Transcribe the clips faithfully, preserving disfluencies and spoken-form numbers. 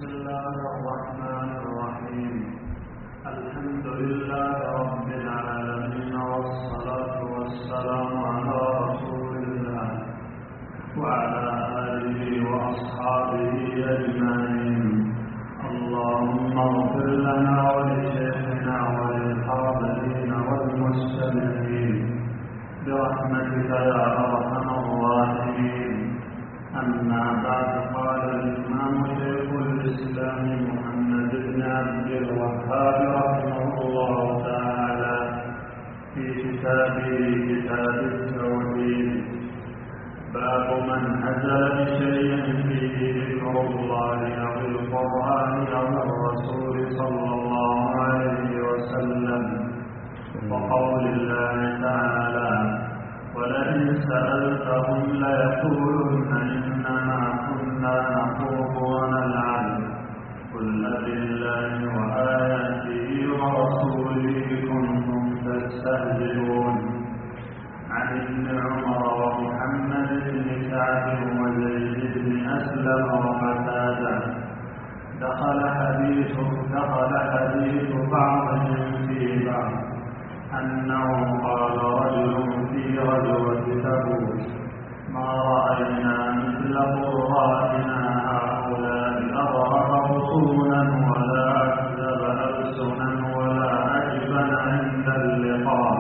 بسم الله الرحمن الرحيم. الحمد لله رب العالمين، والصلاة والسلام على رسول الله وعلى آله وأصحابه أجمعين. اللهم اغفر لنا ولشيخنا وللحاضرين والمستمعين برحمتك يا أرحم الراحمين. أما بعد، قال الإمام شيخ الإسلام محمد بن عبد الوهاب رحمه الله تعالى في كتابه كتاب التوحيد: باب من هزل بشيء فيه ذكر الله أو القرآن أو الرسول صلى الله عليه وسلم، وقول الله تعالى: ولئن سألتهم ليقولن إنما كنا نخوض ونلعب قل أبالله وآياته ورسوله كنتم تستهزئون. عن ابن عمر ومحمد بن كعب وزيد بن أسلم وقتادة دخل حديث دخل حديث بعضهم في بعض أنه قال رجل في غزوة تبوك: ما رأينا مثل قرائنا هؤلاء أرهب بطونا ولا أكذب ألسنا ولا أجبن عند اللقاء،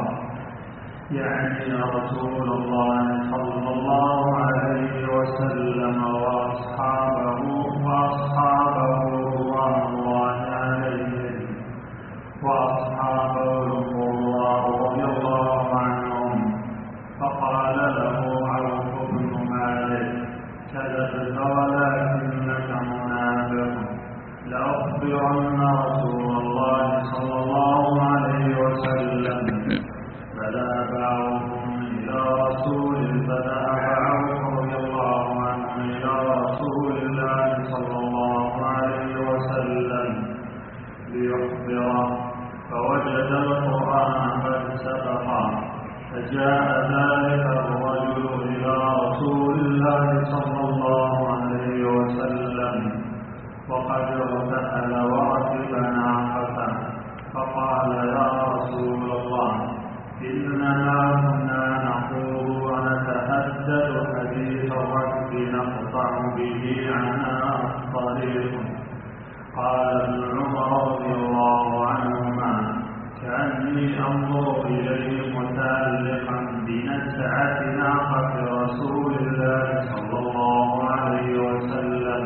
يعني رسول الله صلى الله عليه وسلم وأصحابه وأصحابه رضوان الله عليهم وأصحابه القراء رضي الله عنهم. فقال له عوف بن مالك: كذبت ولكنك منافق، لأخبرن رسول الله صلى الله عليه وسلم. فذهب عوف إلى رسول فذهب عوف رضي الله عنه إلى رسول الله صلى الله عليه وسلم ليخبره، فوجد القرآن قد سبقا، فجاء ذلك الرجل إلى رسول الله صلى الله عليه وسلم وقد ارتحل وركب ناقته، فقال: يا رسول الله، إننا كنا نخوض ونتحدث حديث الركب نقطع به عناء الطريق. قال ابن عمر رضي الله عنهما: كأني أنظر إليه متعلقا بنزعة ناقة رسول الله صلى الله عليه وسلم،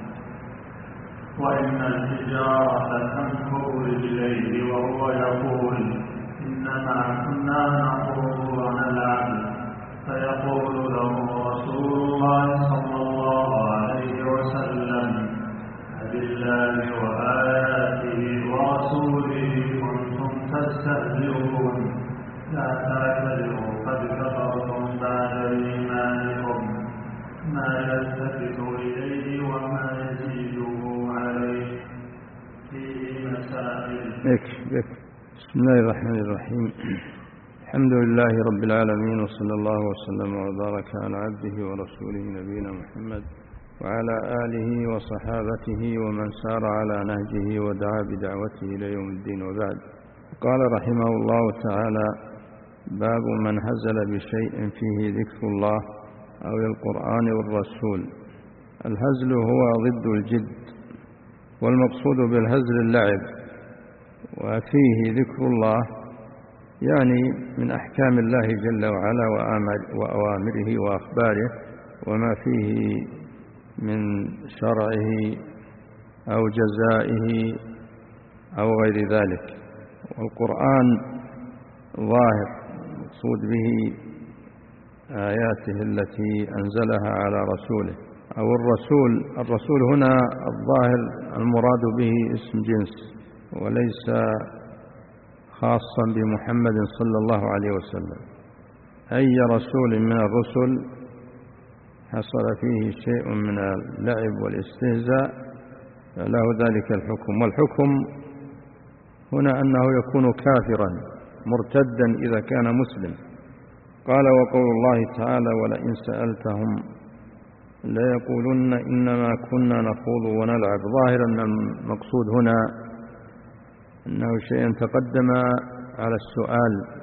وإن الحجارة تنفر رجليه وهو يقول: إنما كنا نخوض ونلعب، فيقول له رسول الله صلى الله عليه وسلم: بالله وآياته ورسوله كنتم تستهزئون، لا تعتذروا قد كفرتم بعد إيمانكم، ما يلتفت إليه وما يزيده عليه فيه مسائل. بسم الله الرحمن الرحيم. الحمد لله رب العالمين، وصلى الله وسلم وبارك على عبده ورسوله نبينا محمد وعلى آله وصحابته ومن سار على نهجه ودعا بدعوته إلى يوم الدين، وبعد. قال رحمه الله تعالى: باب من هزل بشيء فيه ذكر الله أو القرآن والرسول. الهزل هو ضد الجد، والمقصود بالهزل اللعب، وفيه ذكر الله يعني من أحكام الله جل وعلا وأوامره وأخباره وما فيه من شرعه أو جزائه أو غير ذلك. والقرآن ظاهر، مقصود به آياته التي أنزلها على رسوله. أو الرسول الرسول هنا الظاهر المراد به اسم جنس، وليس خاصا بمحمد صلى الله عليه وسلم. أي رسول من الرسل حصل فيه شيء من اللعب والاستهزاء له ذلك الحكم. والحكم هنا أنه يكون كافرا مرتدا إذا كان مسلم. قال: وقول الله تعالى: ولئن سألتهم ليقولن إنما كنا نخوض ونلعب. ظاهرا أن المقصود هنا أنه شيء تقدم على السؤال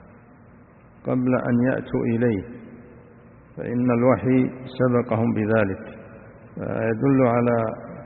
قبل أن يأتوا إليه، فإن الوحي سبقهم بذلك، فيدل على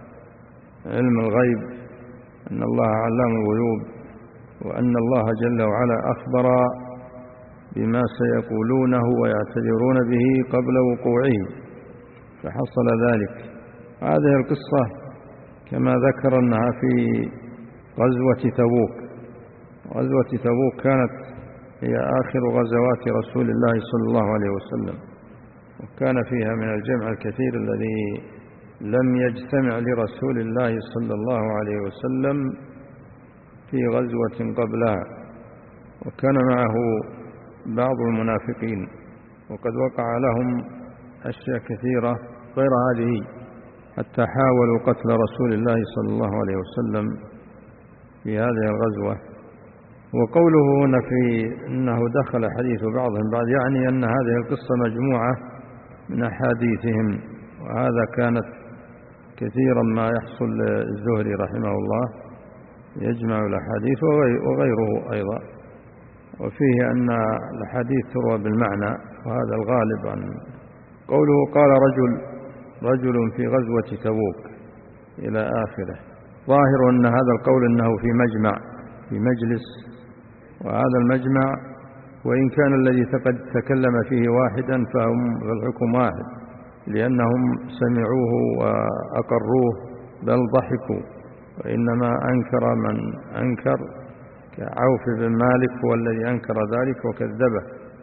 علم الغيب أن الله علام الغيوب، وأن الله جل وعلا أخبر بما سيقولونه ويعتذرون به قبل وقوعه، فحصل ذلك. هذه القصة كما ذكر أنها في غزوة تبوك. غزوة تبوك كانت هي آخر غزوات رسول الله صلى الله عليه وسلم، وكان فيها من الجمع الكثير الذي لم يجتمع لرسول الله صلى الله عليه وسلم في غزوة قبلها، وكان معه بعض المنافقين، وقد وقع لهم أشياء كثيرة غير هذه، حتى حاولوا قتل رسول الله صلى الله عليه وسلم في هذه الغزوة. وقوله هنا في أنه دخل حديث بعضهم بعد، يعني أن هذه القصة مجموعة من أحاديثهم، وهذا كانت كثيرا ما يحصل للزهري رحمه الله، يجمع الأحاديث وغيره أيضا، وفيه أن الحديث تروى بالمعنى، وهذا الغالب عن قوله. قال رجل رجل في غزوة تبوك إلى آخره. ظاهر أن هذا القول أنه في مجمع في مجلس، وهذا المجمع وإن كان الذي تكلم فيه واحدا فهم في الحكم واحد، لأنهم سمعوه وأقروه بل ضحكوا، وإنما أنكر من أنكر كعوف بن مالك هو الذي أنكر ذلك وكذبه.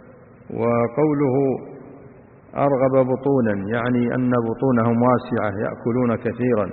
وقوله أرغب بطونا يعني أن بطونهم واسعة يأكلون كثيرا،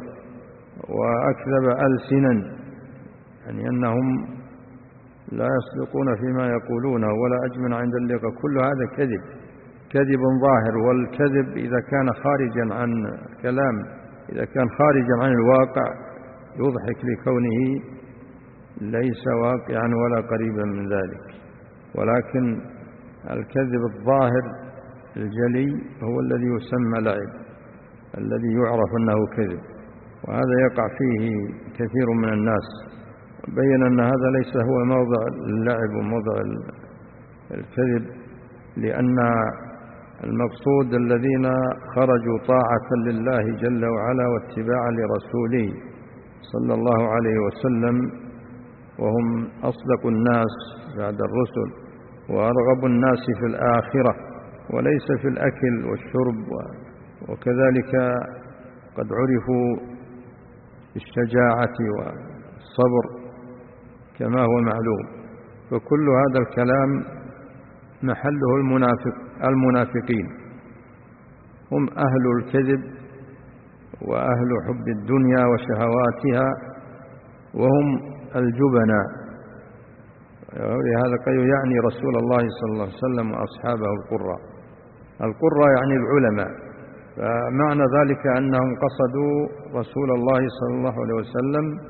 وأكذب ألسنا يعني أنهم لا يصدقون فيما يقولونه ولا أجمن عند اللقاء. كل هذا كذب كذب ظاهر، والكذب إذا كان خارجا عن الكلام، إذا كان خارجا عن الواقع يضحك لكونه ليس واقعا ولا قريبا من ذلك، ولكن الكذب الظاهر الجلي هو الذي يسمى لعب، الذي يعرف أنه كذب، وهذا يقع فيه كثير من الناس. بين أن هذا ليس هو موضع اللعب وموضع الكذب، لأن المقصود الذين خرجوا طاعة لله جل وعلا واتباعا لرسوله صلى الله عليه وسلم، وهم أصدق الناس بعد الرسل وأرغب الناس في الآخرة، وليس في الأكل والشرب، وكذلك قد عرفوا بالشجاعة والصبر كما هو معلوم. فكل هذا الكلام محله المنافق المنافقين، هم أهل الكذب وأهل حب الدنيا وشهواتها، وهم الجبناء. ولهذا قال يعني رسول الله صلى الله عليه وسلم وأصحابه القراء. القراء يعني العلماء، فمعنى ذلك أنهم قصدوا رسول الله صلى الله عليه وسلم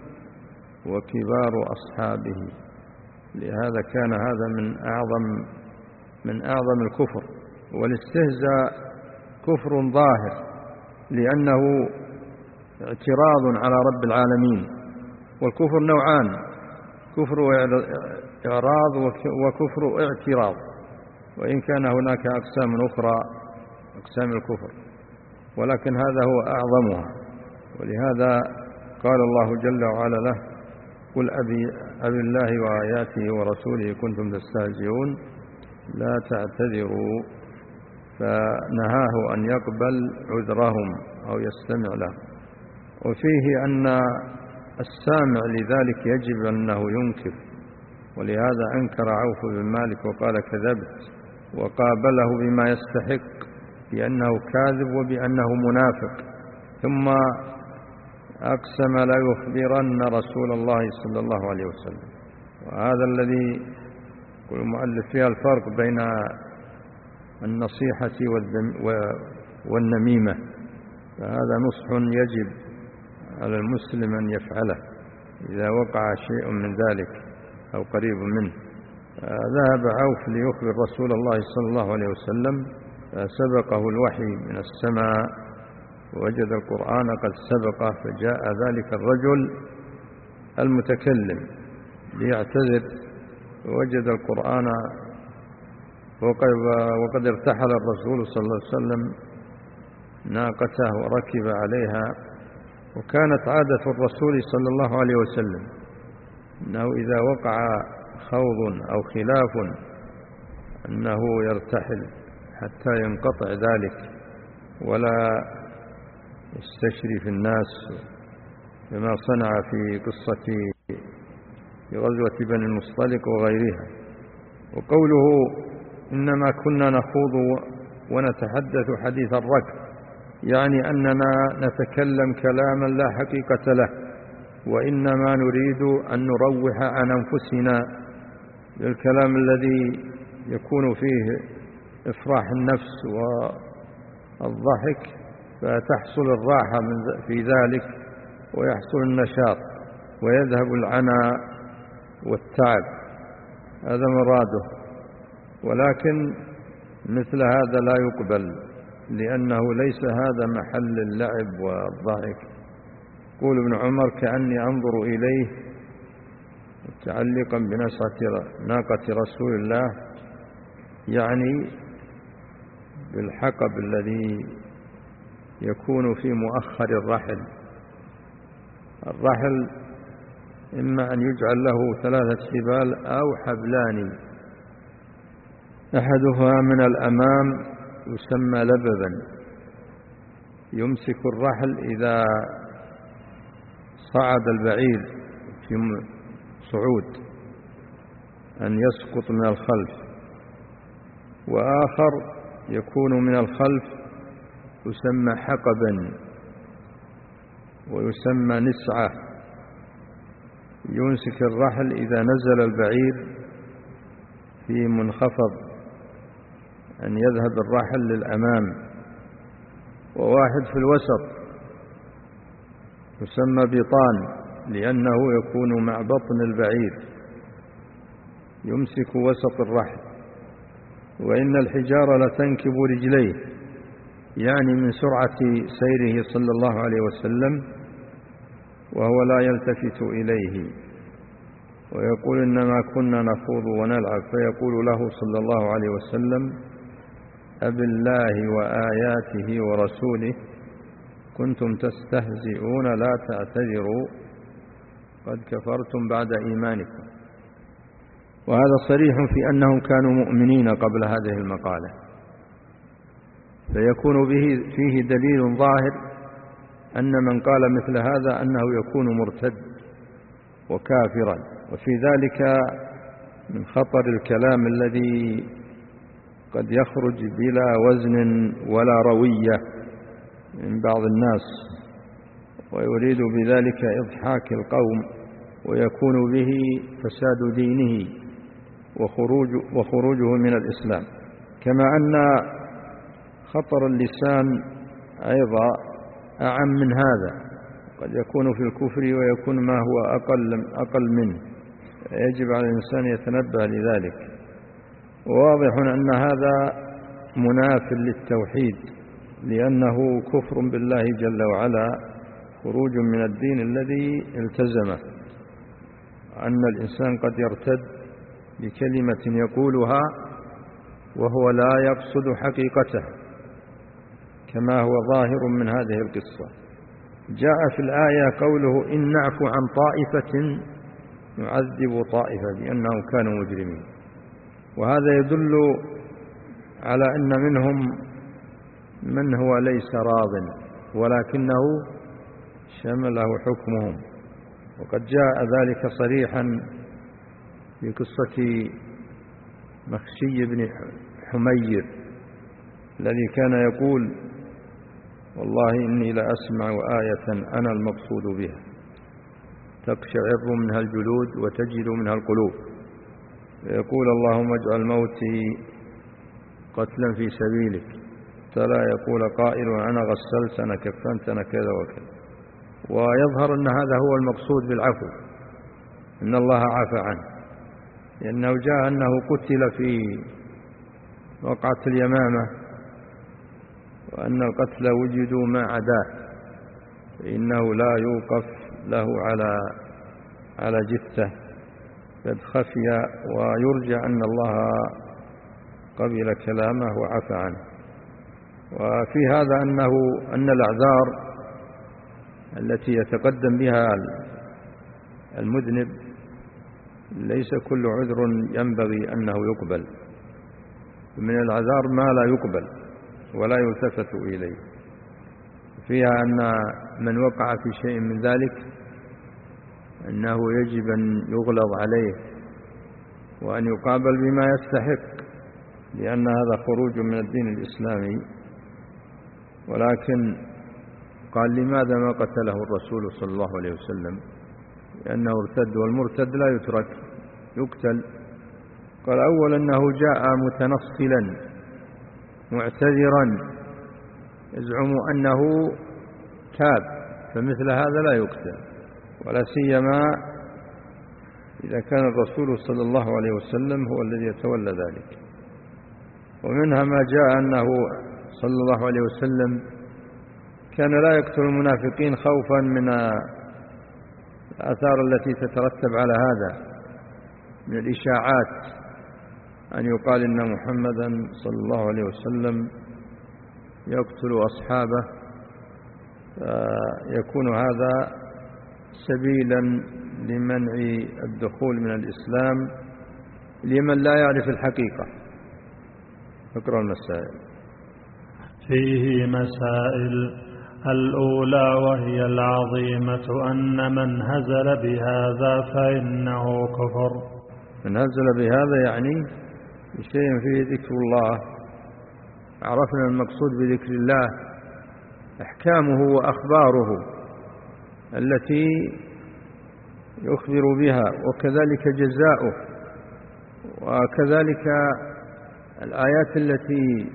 وكبار أصحابه. لهذا كان هذا من أعظم من أعظم الكفر، والاستهزاء كفر ظاهر، لأنه اعتراض على رب العالمين. والكفر نوعان: كفر إعراض وكفر اعتراض، وإن كان هناك أقسام أخرى أقسام الكفر، ولكن هذا هو أعظمها. ولهذا قال الله جل وعلا له: قل أبي, أبي الله وآياته ورسوله كنتم تستهزئون لا تعتذروا، فنهاه أن يقبل عذرهم أو يستمع له. وفيه أن السامع لذلك يجب أنه ينكر، ولهذا أنكر عوف بن مالك وقال كذبت، وقابله بما يستحق بأنه كاذب وبأنه منافق، ثم أقسم لا يخبرن رسول الله صلى الله عليه وسلم. وهذا الذي يقول المؤلف فيها الفرق بين النصيحة والنميمة، فهذا نصح يجب على المسلم أن يفعله إذا وقع شيء من ذلك أو قريب منه. ذهب عوف ليخبر رسول الله صلى الله عليه وسلم، فسبقه الوحي من السماء ووجد القرآن قد سبقه، فجاء ذلك الرجل المتكلم ليعتذر، ووجد القرآن وقد ارتحل الرسول صلى الله عليه وسلم ناقته وركب عليها. وكانت عادة الرسول صلى الله عليه وسلم أنه إذا وقع خوض أو خلاف أنه يرتحل حتى ينقطع ذلك ولا يستشرف الناس، كما صنع في قصة في غزوة بني المصطلق وغيرها. وقوله إنما كنا نخوض ونتحدث حديث الركب، يعني أننا نتكلم كلاما لا حقيقة له، وإنما نريد أن نروح عن أنفسنا بالكلام الذي يكون فيه إفراح النفس والضحك، فتحصل الراحة في ذلك ويحصل النشاط ويذهب العناء والتعب، هذا مراده. ولكن مثل هذا لا يقبل، لأنه ليس هذا محل اللعب والضحك. يقول ابن عمر: كأني أنظر إليه متعلقا بنسعة ناقة رسول الله، يعني بالحقب الذي يكون في مؤخر الرحل. الرحل إما أن يجعل له ثلاثة حبال أو حبلان، أحدها من الأمام يسمى لببا، يمسك الرحل إذا صعد البعير في صعود أن يسقط من الخلف، وآخر يكون من الخلف يسمى حقبا ويسمى نسعة، يمسك الرحل إذا نزل البعير في منخفض أن يذهب الرحل للأمام. وواحد في الوسط يسمى بطان، لأنه يكون مع بطن البعير، يمسك وسط الرحل. وإن الحجارة لتنكب رجليه، يعني من سرعة سيره صلى الله عليه وسلم وهو لا يلتفت إليه. ويقول: إنما كنا نخوض ونلعب، فيقول له صلى الله عليه وسلم: أبالله وآياته ورسوله كنتم تستهزئون لا تعتذروا قد كفرتم بعد إيمانكم. وهذا صريح في أنهم كانوا مؤمنين قبل هذه المقالة، فيكون به فيه دليل ظاهر أن من قال مثل هذا أنه يكون مرتد وكافرا. وفي ذلك من خطر الكلام الذي قد يخرج بلا وزن ولا روية من بعض الناس، ويريد بذلك إضحاك القوم، ويكون به فساد دينه وخروج وخروجه من الإسلام. كما أن خطر اللسان أيضا أعم من هذا، قد يكون في الكفر ويكون ما هو أقل, أقل منه، يجب على الإنسان يتنبه لذلك. وواضح أن هذا مناف للتوحيد، لأنه كفر بالله جل وعلا، خروج من الدين الذي التزمه. أن الإنسان قد يرتد بكلمة يقولها وهو لا يقصد حقيقته، كما هو ظاهر من هذه القصة. جاء في الآية قوله: إن نعفو عن طائفة نعذب طائفة بأنهم كانوا مجرمين. وهذا يدل على أن منهم من هو ليس راض، ولكنه شمله حكمهم. وقد جاء ذلك صريحا في قصة مخشي بن حمير الذي كان يقول: والله إني لأسمع آية أنا المقصود بها تقشعر منها الجلود وتجل منها القلوب، يقول: اللهم اجعل موتي قتلا في سبيلك. فلا يقول قائل: أنا غسلت، أنا كفنت، أنا كذا وكذا. ويظهر أن هذا هو المقصود بالعفو، إن الله عفى عنه، لأنه جاء أنه قتل في وقعة اليمامة وأن القتل وجدوا ما عداه فإنه لا يوقف له على على جثة قد خفي، ويرجى أن الله قبل كلامه وعفى عنه. وفي هذا أنه أن الأعذار التي يتقدم بها المذنب ليس كل عذر ينبغي أنه يقبل، من الأعذار ما لا يقبل ولا يلتفت إليه. فيها أن من وقع في شيء من ذلك أنه يجب أن يغلظ عليه وأن يقابل بما يستحق، لأن هذا خروج من الدين الإسلامي. ولكن قال لماذا ما قتله الرسول صلى الله عليه وسلم؟ لأنه ارتد، والمرتد لا يترك يقتل. قال أولا أنه جاء متنصلا معتذرا يزعم أنه تاب، فمثل هذا لا يقتل، ولا سيما إذا كان الرسول صلى الله عليه وسلم هو الذي يتولى ذلك. ومنها ما جاء أنه صلى الله عليه وسلم كان لا يقتل المنافقين خوفا من الآثار التي تترتب على هذا من الإشاعات، أن يقال إن محمدا صلى الله عليه وسلم يقتل أصحابه، فيكون هذا سبيلا لمنع الدخول من الإسلام لمن لا يعرف الحقيقة. اقرأ المسائل. فيه مسائل: الأولى وهي العظيمة أن من هزل بهذا فإنه كفر. من هزل بهذا يعني بشيء فيه ذكر الله. عرفنا المقصود بذكر الله أحكامه وأخباره التي يخبر بها، وكذلك جزاؤه، وكذلك الآيات التي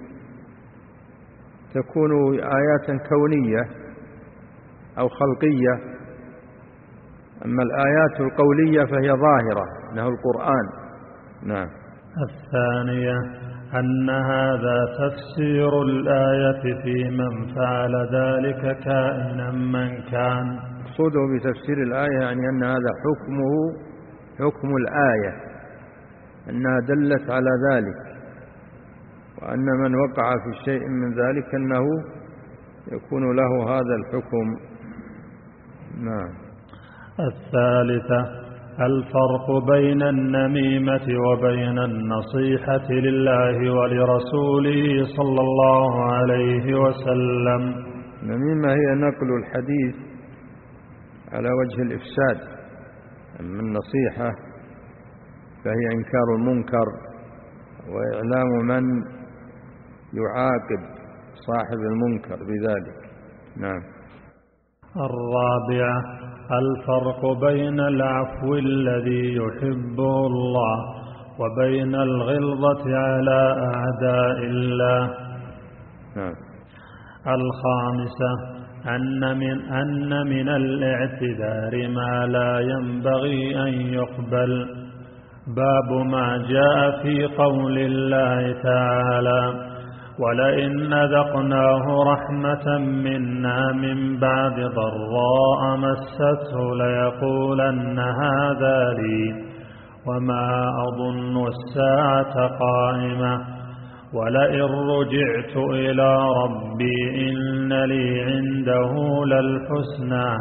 تكون آيات كونية أو خلقية. أما الآيات القولية فهي ظاهرة، إنه القرآن. نعم. الثانية أن هذا تفسير الآية في من فعل ذلك كائنا من كان. مقصوده بتفسير الآية يعني أن هذا حكمه حكم الآية، أنها دلت على ذلك، وأن من وقع في شيء من ذلك أنه يكون له هذا الحكم. نعم. الثالثة الفرق بين النميمة وبين النصيحة لله ولرسوله صلى الله عليه وسلم. النميمة هي نقل الحديث على وجه الإفساد، أما النصيحة فهي إنكار المنكر وإعلام من يعاقب صاحب المنكر بذلك. نعم. الرابعة الفرق بين العفو الذي يحبه الله وبين الغلظة على أعداء الله. نعم. الخامسة أن من, أن من الاعتذار ما لا ينبغي أن يقبل. باب ما جاء في قول الله تعالى: ولئن أذقناه رحمة منا من بعد ضراء مسته ليقولن هذا لي وما أظن الساعة قائمة ولئن رجعت إلى ربي إن لي عنده للحسنى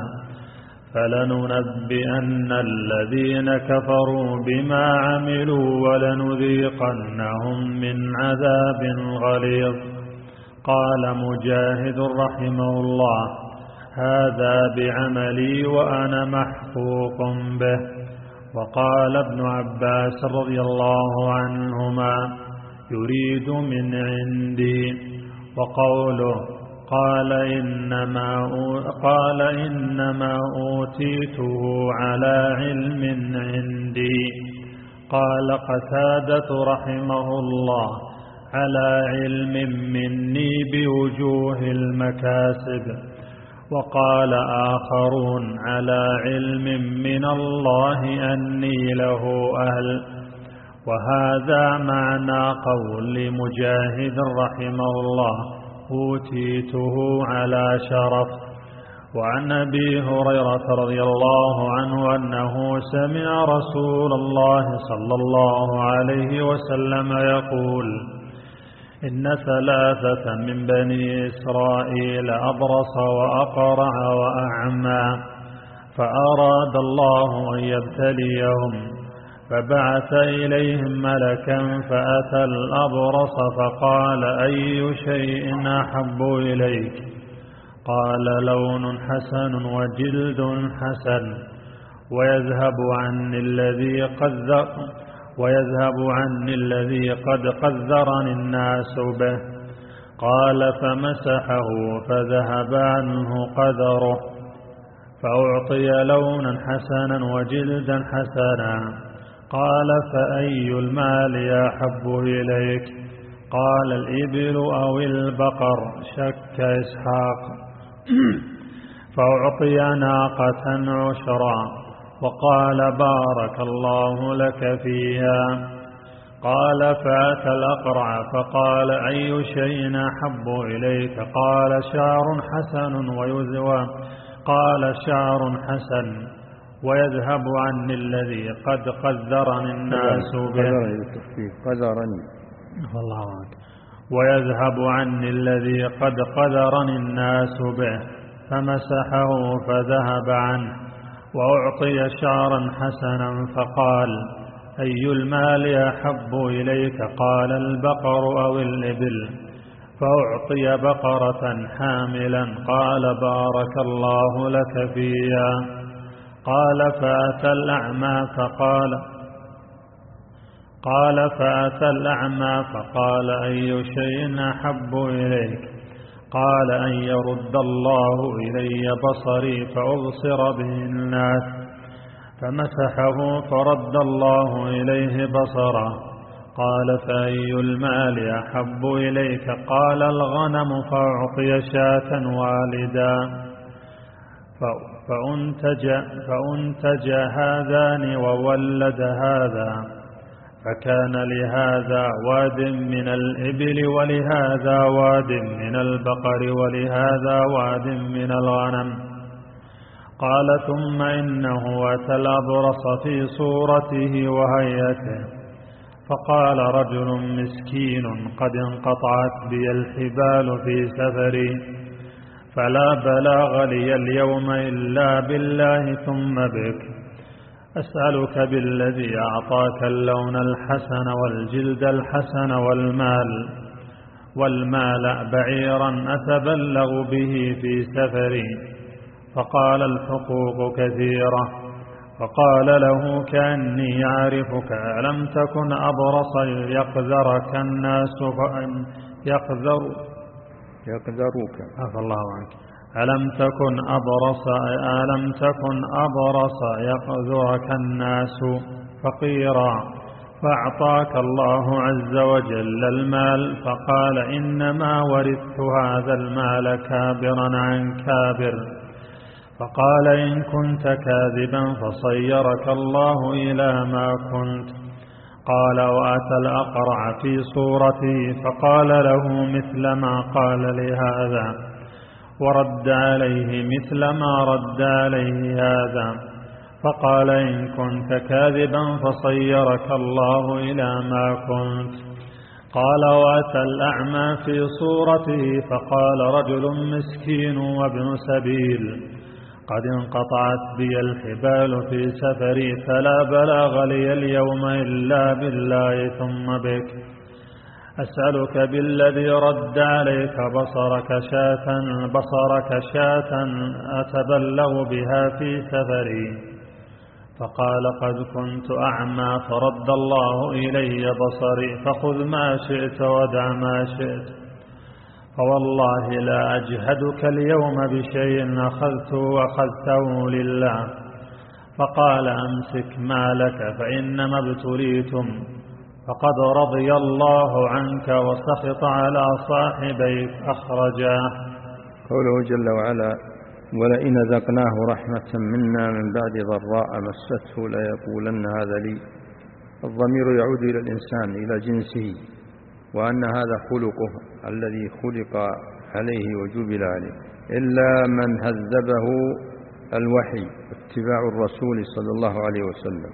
فلننبئن الذين كفروا بما عملوا ولنذيقنهم من عذاب غليظ. قال مجاهد رحمه الله: هذا بعملي وأنا محقوق به. وقال ابن عباس رضي الله عنهما: يريد من عندي. وقوله قال إنما, قال إنما أوتيته على علم عندي. قال قتادة رحمه الله: على علم مني بوجوه المكاسب. وقال آخرون: على علم من الله أني له أهل. وهذا معنى قول مجاهد رحمه الله: أوتيته على شرف. وعن أبي هريرة رضي الله عنه أنه سمع رسول الله صلى الله عليه وسلم يقول: إن ثلاثة من بني إسرائيل أبرص وأقرع وأعمى، فأراد الله أن يبتليهم، فبعث إليهم ملكا فأتى الأبرص فقال: أي شيء أحب إليك؟ قال: لون حسن وجلد حسن، ويذهب عني الذي قد ويذهب عني الذي قد قذرني الناس به. قال: فمسحه فذهب عنه قذره، فأعطي لونا حسنا وجلدا حسنا. قال: فأي المال أحب إليك؟ قال: الإبل أو البقر؟ شك إسحاق. فأعطي ناقة عشرا، وقال: بارك الله لك فيها. قال: فأتى الأقرع فقال: أي شيء أحب إليك؟ قال: شعر حسن ويذوى قال: شعر حسن، ويذهب عني الذي قد قذرني الناس به. قذرني والله عنك. ويذهب عني الذي قد قذرني الناس به، فمسحه فذهب عنه. وأعطي شعرا حسنا فقال: أي المال أحب إليك؟ قال: البقر أو الإبل؟ فأعطي بقرة حاملا. قال: بارك الله لك فيها. قال: فأتى الأعمى فقال قال فأتى الأعمى فقال: أي شيء أحب إليك؟ قال: أن يرد الله إلي بصري فأبصر به الناس. فمسحه فرد الله إليه بصره. قال: فأي المال أحب إليك؟ قال: الغنم. فأعطي شاة والدا، فأنتج, فأنتج هذان وولد هذا، فكان لهذا واد من الإبل ولهذا واد من البقر ولهذا واد من الغنم. قال: ثم إنه أتى الأبرص في صورته وهيئته، فقال: رجل مسكين قد انقطعت بي الحبال في سفري، فلا بلاغ لي اليوم إلا بالله ثم بك، أسألك بالذي أعطاك اللون الحسن والجلد الحسن والمال والمال بعيرا أتبلغ به في سفري. فقال: الحقوق كثيرة. فقال له: كأني أعرفك، ألم تكن أبرص يقذرك الناس يقذر يقذروك عفى الله عنك ألم تكن أبرص ألم تكن أبرص يقذرك الناس فقيرا، فأعطاك الله عز وجل المال. فقال: إنما ورثت هذا المال كابرا عن كابر. فقال: إن كنت كاذبا فصيرك الله إلى ما كنت. قال: وأتى الأقرع في صورته فقال له مثل ما قال لهذا، ورد عليه مثل ما رد عليه هذا. فقال: إن كنت كاذبا فصيرك الله إلى ما كنت. قال: وأتى الأعمى في صورته فقال: رجل مسكين وابن سبيل قد انقطعت بي الحبال في سفري، فلا بلاغ لي اليوم إلا بالله ثم بك، أسألك بالذي رد عليك بصرك شاة بصرك شاة أتبلغ بها في سفري. فقال: قد كنت أعمى فرد الله إلي بصري، فخذ ما شئت ودع ما شئت، فوالله لا أجهدك اليوم بشيء أخذته أخذته لله. فقال: أمسك مالك فإنما ابتليتم، فقد رضي الله عنك وسخط على صاحبيك. أخرجاه. قوله جل وعلا: ولئن ذقناه رحمة منا من بعد ضراء مسته ليقولن هذا لي. الضمير يعود إلى الإنسان، إلى جنسه، وأن هذا خلقه الذي خلق عليه وجبل عليه، إلا من هذبه الوحي اتباع الرسول صلى الله عليه وسلم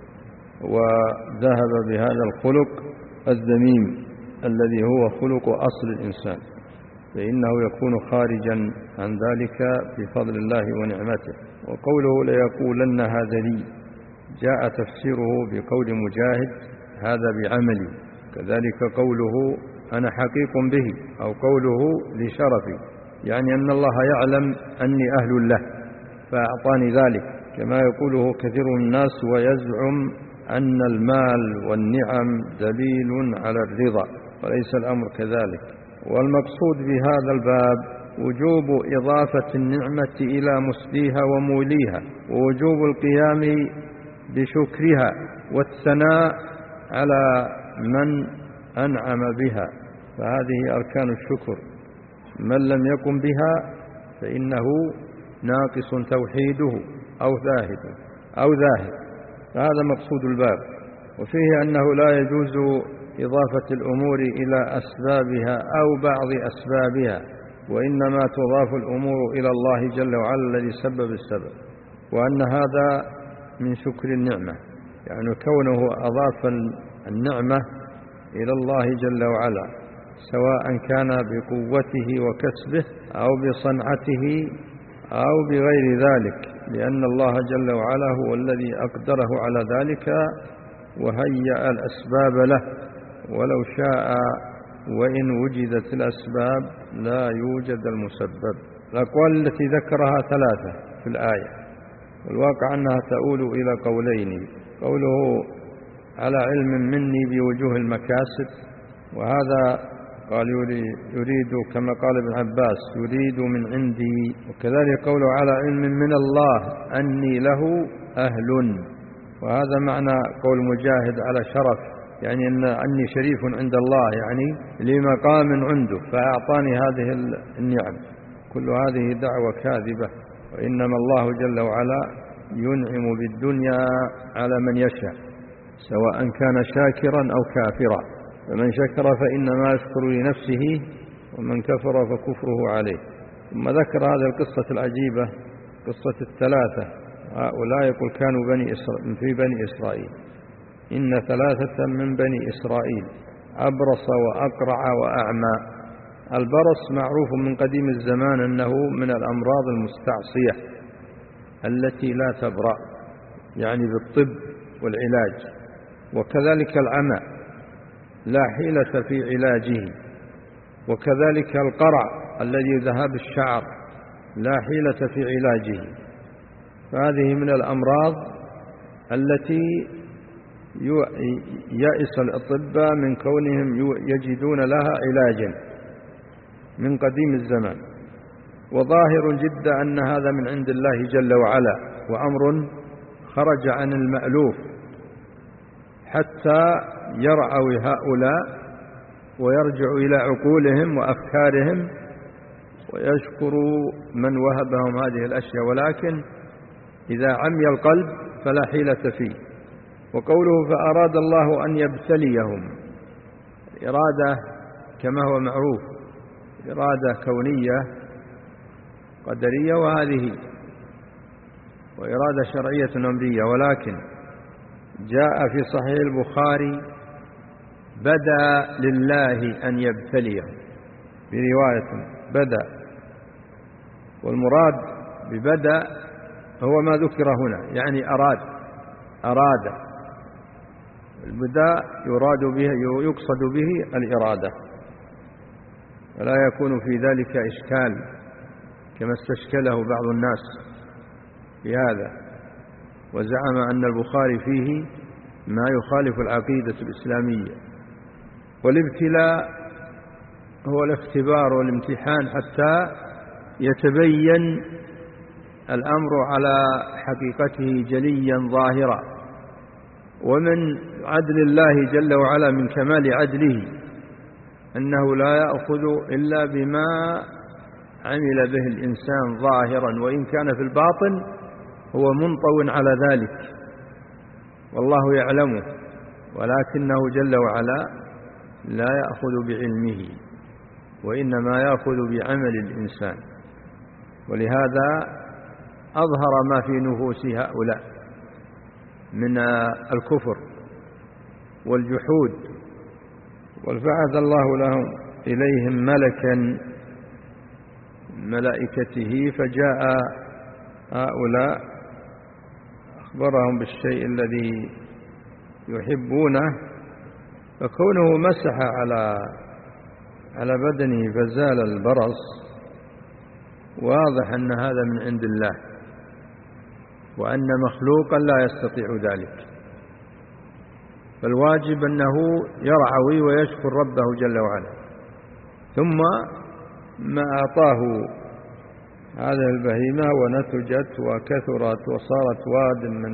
وذهب بهذا الخلق الذميم الذي هو خلق أصل الإنسان، فإنه يكون خارجا عن ذلك بفضل الله ونعمته. وقوله ليقولن هذا لي جاء تفسيره بقول مجاهد هذا بعملي، كذلك قوله أنا حقيق به، أو قوله لشرفي، يعني أن الله يعلم أني أهل له فأعطاني ذلك، كما يقوله كثير من الناس ويزعم أن المال والنعم دليل على الرضا، وليس الأمر كذلك. والمقصود بهذا الباب وجوب إضافة النعمة إلى مسديها وموليها، ووجوب القيام بشكرها والثناء على من أنعم بها، فهذه أركان الشكر، من لم يقم بها فإنه ناقص توحيده أو ذاهب أو ذاهب، فهذا مقصود الباب. وفيه أنه لا يجوز إضافة الأمور إلى أسبابها أو بعض أسبابها، وإنما تضاف الأمور إلى الله جل وعلا الذي سبب السبب، وأن هذا من شكر النعمة، يعني كونه أضاف النعمة إلى الله جل وعلا سواء كان بقوته وكسبه أو بصنعته أو بغير ذلك، لأن الله جل وعلا هو الذي أقدره على ذلك وهيأ الأسباب له، ولو شاء وإن وجدت الأسباب لا يوجد المسبب. الأقوال التي ذكرها ثلاثة في الآية، والواقع أنها تؤول إلى قولين، قوله على علم مني بوجوه المكاسب، وهذا قال يريد كما قال ابن عباس يريد من عندي، وكذلك قوله على علم من الله أني له أهل، وهذا معنى قول مجاهد على شرف، يعني أن أني شريف عند الله، يعني لمقام عنده فأعطاني هذه النعم. كل هذه دعوة كاذبة، وإنما الله جل وعلا ينعم بالدنيا على من يشاء سواء كان شاكرا أو كافرا، فمن شكر فإنما يشكر لنفسه، ومن كفر فكفره عليه. ثم ذكر هذه القصة العجيبة، قصة الثلاثة هؤلاء يقول كانوا بني إسرائيل في بني إسرائيل، إن ثلاثة من بني إسرائيل أبرص وأقرع وأعمى. البرص معروف من قديم الزمان أنه من الأمراض المستعصية التي لا تبرأ، يعني بالطب والعلاج، وكذلك العمى لا حيلة في علاجه، وكذلك القرع الذي ذهب الشعر لا حيلة في علاجه. فهذه من الأمراض التي يئس الأطباء من كونهم يجدون لها علاجا من قديم الزمان، وظاهر جدا أن هذا من عند الله جل وعلا، وأمر خرج عن المألوف حتى يرعوا هؤلاء ويرجعوا إلى عقولهم وأفكارهم ويشكروا من وهبهم هذه الأشياء، ولكن إذا عمي القلب فلا حيلة فيه. وقوله فأراد الله أن يبتليهم، إرادة كما هو معروف إرادة كونية قدرية، وهذه وإرادة شرعية أمرية، ولكن جاء في صحيح البخاري بدأ لله أن يبتليهم برواية بدأ، والمراد ببدأ هو ما ذكر هنا، يعني أراد أراد البداء يراد به يقصد به الإرادة، ولا يكون في ذلك إشكال كما استشكله بعض الناس بهذا، وزعم أن البخاري فيه ما يخالف العقيدة الإسلامية. والابتلاء هو الاختبار والامتحان حتى يتبين الأمر على حقيقته جليا ظاهرا. ومن عدل الله جل وعلا من كمال عدله أنه لا يأخذ إلا بما عمل به الإنسان ظاهرا، وإن كان في الباطن هو منطو على ذلك والله وإنما يأخذ بعمل الإنسان. ولهذا أظهر ما في نفوس هؤلاء من الكفر والجحود، وبعث الله لهم إليهم ملكا ملائكته، فجاء هؤلاء أخبرهم بالشيء الذي يحبونه، فكونه مسح على على بدنه فزال البرص، واضح أن هذا من عند الله، وأن مخلوقا لا يستطيع ذلك. فالواجب أنه يرعوي ويشكر ربه جل وعلا. ثم ما أعطاه هذه البهيمة ونتجت وكثرت وصارت واد من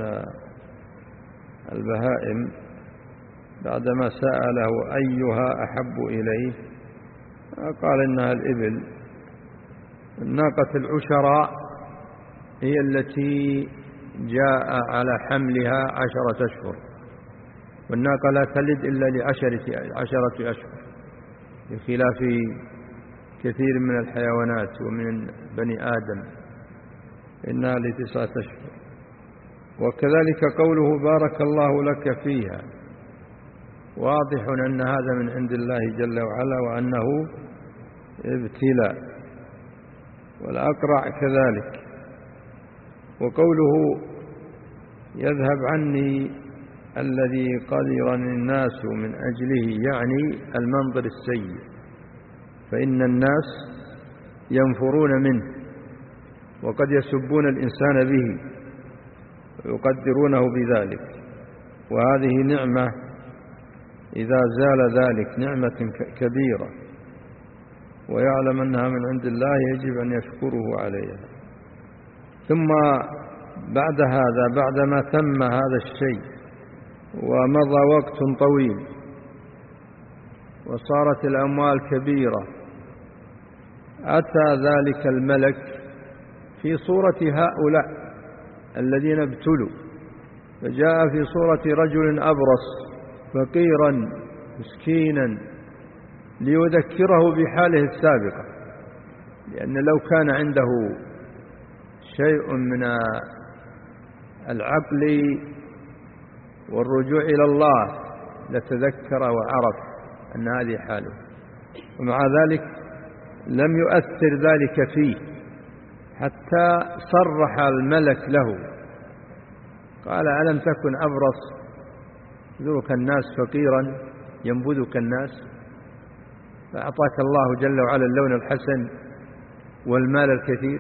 البهائم، بعدما سأله أيها أحب إليه قال إنها الإبل. الناقة العشراء هي التي جاء على حملها عشرة أشهر، والناقة لا تلد إلا لعشرة عشرة أشهر، بخلاف كثير من الحيوانات ومن بني آدم إنها لتسعة أشهر. وكذلك قوله بارك الله لك فيها، واضح أن هذا من عند الله جل وعلا وأنه ابتلاء. والأقرع كذلك. وقوله يذهب عني الذي قدرني الناس من أجله، يعني المنظر السيء، فإن الناس ينفرون منه وقد يسبون الإنسان به ويقدرونه بذلك، وهذه نعمة إذا زال ذلك نعمة كبيرة، ويعلم أنها من عند الله يجب أن يشكره عليها. ثم بعد هذا، بعدما تم هذا الشيء ومضى وقت طويل وصارت الأموال كبيرة، أتى ذلك الملك في صورة هؤلاء الذين ابتلوا، فجاء في صورة رجل أبرص فقيرا مسكينا ليذكره بحاله السابقة، لأن لو كان عنده شيء من العقل والرجوع إلى الله لتذكر وعرف أن هذه حاله، ومع ذلك لم يؤثر ذلك فيه حتى صرح الملك له قال ألم تكن أبرص ذوك الناس فقيرا ينبذك الناس، فأعطاك الله جل وعلا اللون الحسن والمال الكثير،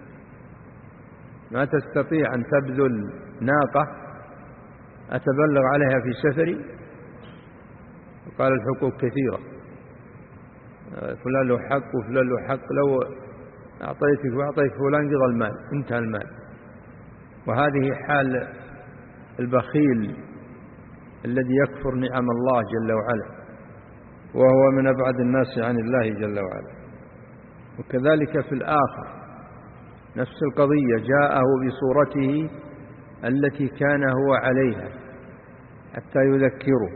ما تستطيع أن تبذل ناقة أتبلغ عليها في سفري؟ وقال الحقوق كثيرة، فلان له حق وفلان له حق، لو أعطيتك وأعطيت فلان قضى المال، انتهى المال. وهذه حال البخيل الذي يكفر نعم الله جل وعلا، وهو من أبعد الناس عن الله جل وعلا. وكذلك في الآخر نفس القضية، جاءه بصورته التي كان هو عليها حتى يذكره،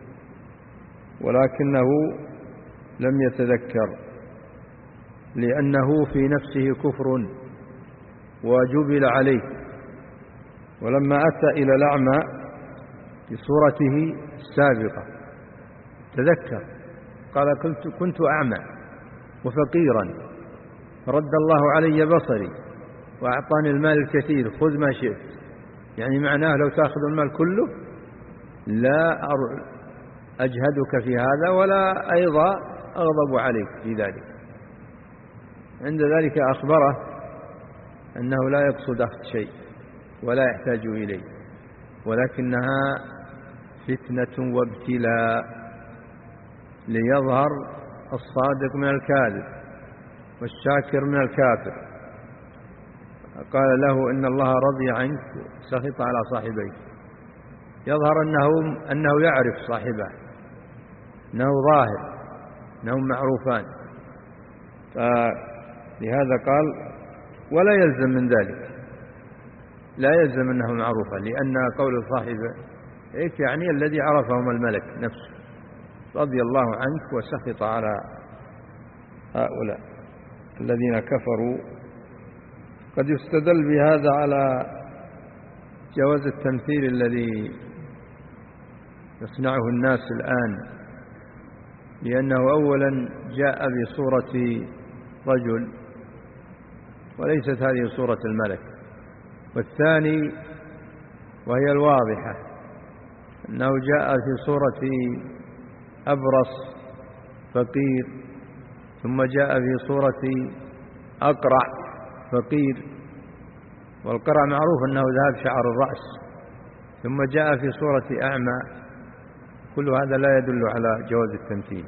ولكنه لم يتذكر لأنه في نفسه كفر وجبل عليه. ولما أتى إلى الأعمى بصورته السابقة تذكر، قال كنت, كنت أعمى وفقيرا رد الله علي بصري وأعطاني المال الكثير، خذ ما شئت، يعني معناه لو تأخذ المال كله لا أجهدك في هذا ولا أيضا أغضب عليك في ذلك. عند ذلك أخبره أنه لا يقصد أخذ شيء ولا يحتاج إليه، ولكنها فتنة وابتلاء ليظهر الصادق من الكاذب والشاكر من الكافر. قال له إن الله رضي عنك سخط على صاحبيك، يظهر أنه, أنه يعرف صاحبه، أنه ظاهر، أنهم معروفان. فلهذا قال ولا يلزم من ذلك، لا يلزم أنه معروفا، لأن قول صاحبه إيش يعني الذي عرفهم الملك نفسه رضي الله عنك وسخط على هؤلاء الذين كفروا. قد يستدل بهذا على جواز التمثيل الذي يصنعه الناس الآن، لأنه أولا جاء بصورة رجل وليست هذه صورة الملك، والثاني وهي الواضحة أنه جاء في صورة أبرص فقير، ثم جاء في صورة أقرع فقير، والقرع معروف أنه ذهب شعر الرأس، ثم جاء في صورة أعمى. كل هذا لا يدل على جواز التمثيل،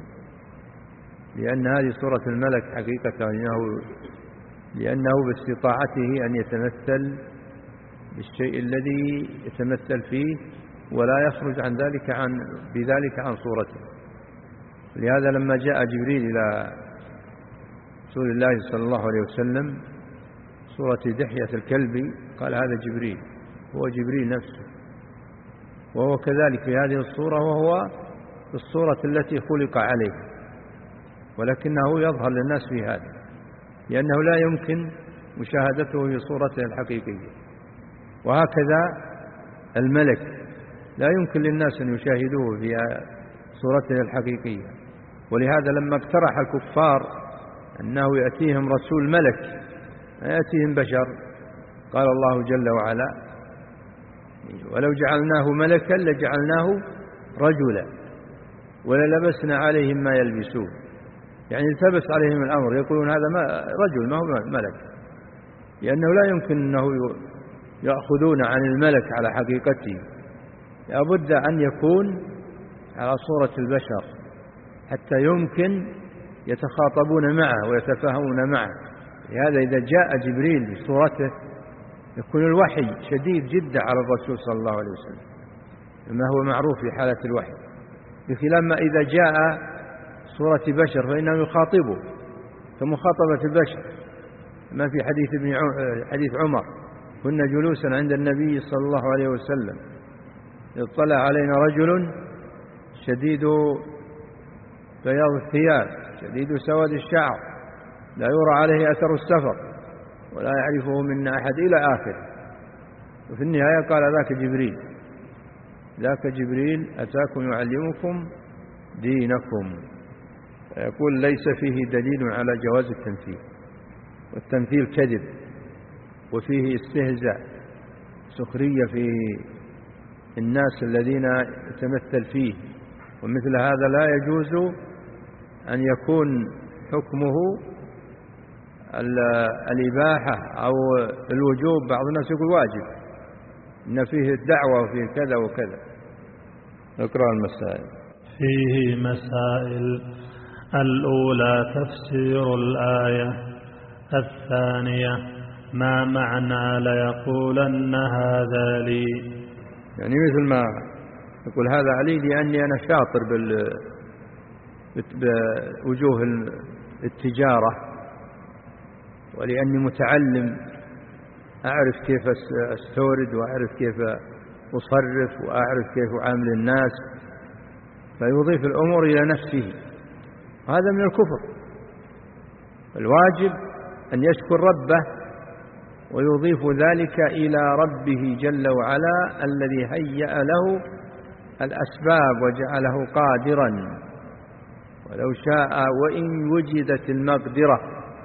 لأن هذه صورة الملك حقيقة، لأنه, لأنه باستطاعته أن يتمثل بالشيء الذي يتمثل فيه ولا يخرج عن ذلك عن بذلك عن صورته. لهذا لما جاء جبريل إلى رسول الله صلى الله عليه وسلم صورة دحية الكلب قال هذا جبريل، هو جبريل نفسه، وهو كذلك في هذه الصورة، وهو الصورة التي خلق عليها، ولكنه يظهر للناس في هذا، لأنه لا يمكن مشاهدته في صورته الحقيقية. وهكذا الملك لا يمكن للناس أن يشاهدوه في صورته الحقيقية. ولهذا لما اقترح الكفار أنه يأتيهم رسول ملك ما يأتيهم بشر، قال الله جل وعلا ولو جعلناه ملكا لجعلناه رجلا وللبسنا عليهم ما يلبسون، يعني التبس عليهم الأمر، يقولون هذا ما رجل ما هو ملك، لأنه لا يمكن أنه يأخذون عن الملك على حقيقته، لابد أن يكون على صورة البشر حتى يمكن يتخاطبون معه ويتفاهمون معه. لهذا إذا جاء جبريل بصورته يكون الوحي شديد جدا على الرسول صلى الله عليه وسلم، ما هو معروف في حالة الوحي، بخلاف ما إذا جاء صورة بشر فإنه يخاطبه كمخاطبة البشر. ما في حديث ابن حديث عمر كنا جلوسا عند النبي صلى الله عليه وسلم اطلع علينا رجل شديد بياض الثياب شديد سواد الشعر لا يرى عليه أثر السفر ولا يعرفه منا أحد إلى آخر. وفي النهاية قال ذاك جبريل، ذاك جبريل أتاكم يعلمكم دينكم. يقول ليس فيه دليل على جواز التمثيل، والتمثيل كذب وفيه استهزاء سخرية في الناس الذين يتمثل فيه، ومثل هذا لا يجوز أن يكون حكمه الإباحة أو الوجوب. بعض الناس يقول واجب، إن فيه الدعوة وفيه كذا وكذا. نقرأ المسائل. فيه مسائل: الأولى تفسير الآية، الثانية ما معنى ليقولن هذا لي، يعني مثل ما يقول هذا علي لأني أنا شاطر بال بوجوه التجارة، ولأني متعلم أعرف كيف أستورد وأعرف كيف أصرف وأعرف كيف أعامل الناس، فيضيف الأمور إلى نفسه، هذا من الكفر. الواجب أن يشكر ربه ويضيف ذلك إلى ربه جل وعلا الذي هيأ له الأسباب وجعله قادرا، ولو شاء وإن وجدت المقدرة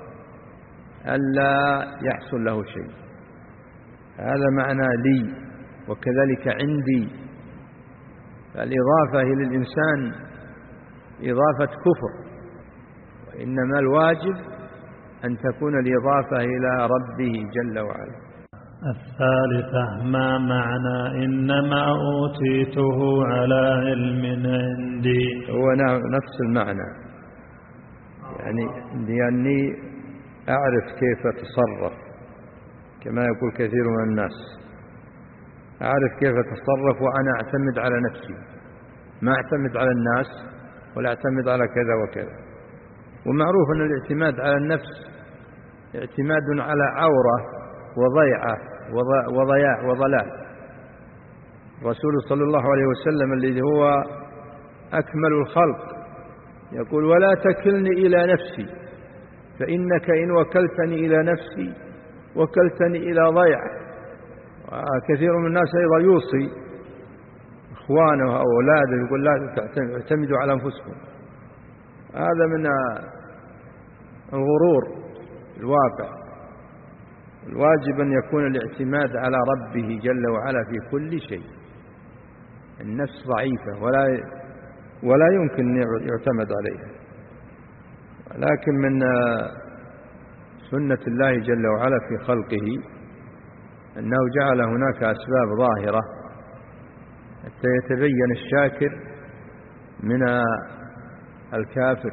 ألا يحصل له شيء. هذا معنى لي، وكذلك عندي. فالإضافة إلى الإنسان إضافة كفر، وإنما الواجب أن تكون الإضافة إلى ربه جل وعلا. الثالثة ما معنى إنما أوتيته على علم عندي، هو نفس المعنى، يعني لأني أعرف كيف أتصرف، كما يقول كثير من الناس أعرف كيف أتصرف وأنا أعتمد على نفسي، ما أعتمد على الناس ولا أعتمد على كذا وكذا. ومعروف أن الاعتماد على النفس اعتماد على عورة وضيعة وضياع وضلال. الرسول صلى الله عليه وسلم الذي هو أكمل الخلق يقول ولا تكلني إلى نفسي فإنك إن وكلتني إلى نفسي وكلتني إلى ضيع. كثير من الناس أيضا يوصي إخوانه أو أولاده يقول لا تعتمدوا على أنفسكم. هذا من الغرور الواقع. الواجب أن يكون الاعتماد على ربه جل وعلا في كل شيء. النفس ضعيفة ولا ولا يمكن أن يعتمد عليها، لكن من سنة الله جل وعلا في خلقه أنه جعل هناك أسباب ظاهرة حتى يتبين الشاكر من الكافر.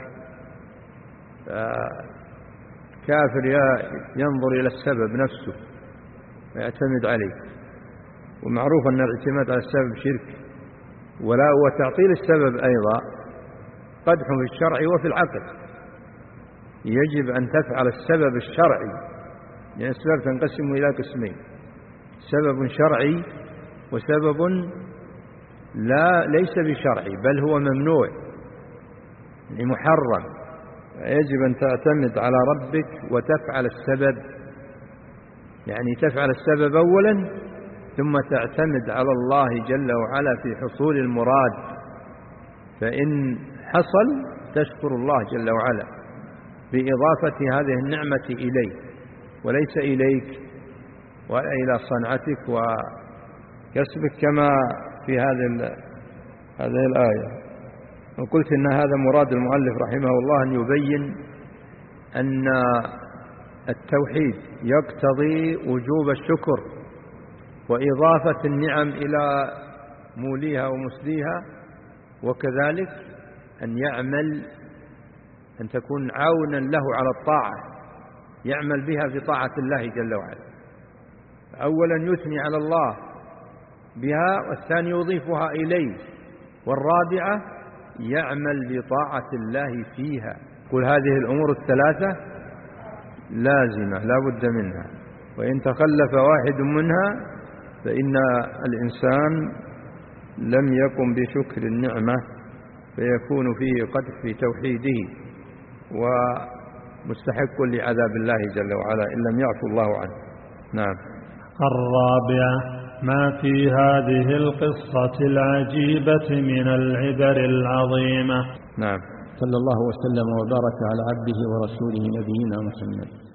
الكافر ينظر إلى السبب نفسه ويعتمد عليه، ومعروف أن الاعتماد على السبب شرك، ولا وتعطيل السبب أيضا قدح في الشرع وفي العقل. يجب أن تفعل السبب الشرعي، لأن السبب تنقسم إلى قسمين: سبب شرعي وسبب لا ليس بشرعي بل هو ممنوع يعني محرم. يجب أن تعتمد على ربك وتفعل السبب، يعني تفعل السبب أولا ثم تعتمد على الله جل وعلا في حصول المراد. فإن حصل تشكر الله جل وعلا بإضافة هذه النعمة إليه وليس إليك ولا إلى صنعتك وكسبك، كما في هذه هذه الآية. وقلت إن هذا مراد المؤلف رحمه الله أن يبين أن التوحيد يقتضي وجوب الشكر وإضافة النعم إلى موليها ومسديها، وكذلك أن يعمل أن تكون عونا له على الطاعة، يعمل بها في طاعة الله جل وعلا. أولا يثني على الله بها، والثاني يضيفها إليه، والرابعة يعمل بطاعة الله فيها. كل هذه الأمور الثلاثة لازمة لا بد منها، وإن تخلف واحد منها فإن الإنسان لم يقم بشكر النعمة، فيكون فيه قدح في توحيده ومستحق لعذاب الله جل وعلا إن لم يعفو الله عنه. نعم. الرابعة ما في هذه القصة العجيبة من العبر العظيمة. نعم. صلى الله وسلم وبارك على عبده ورسوله نبينا محمد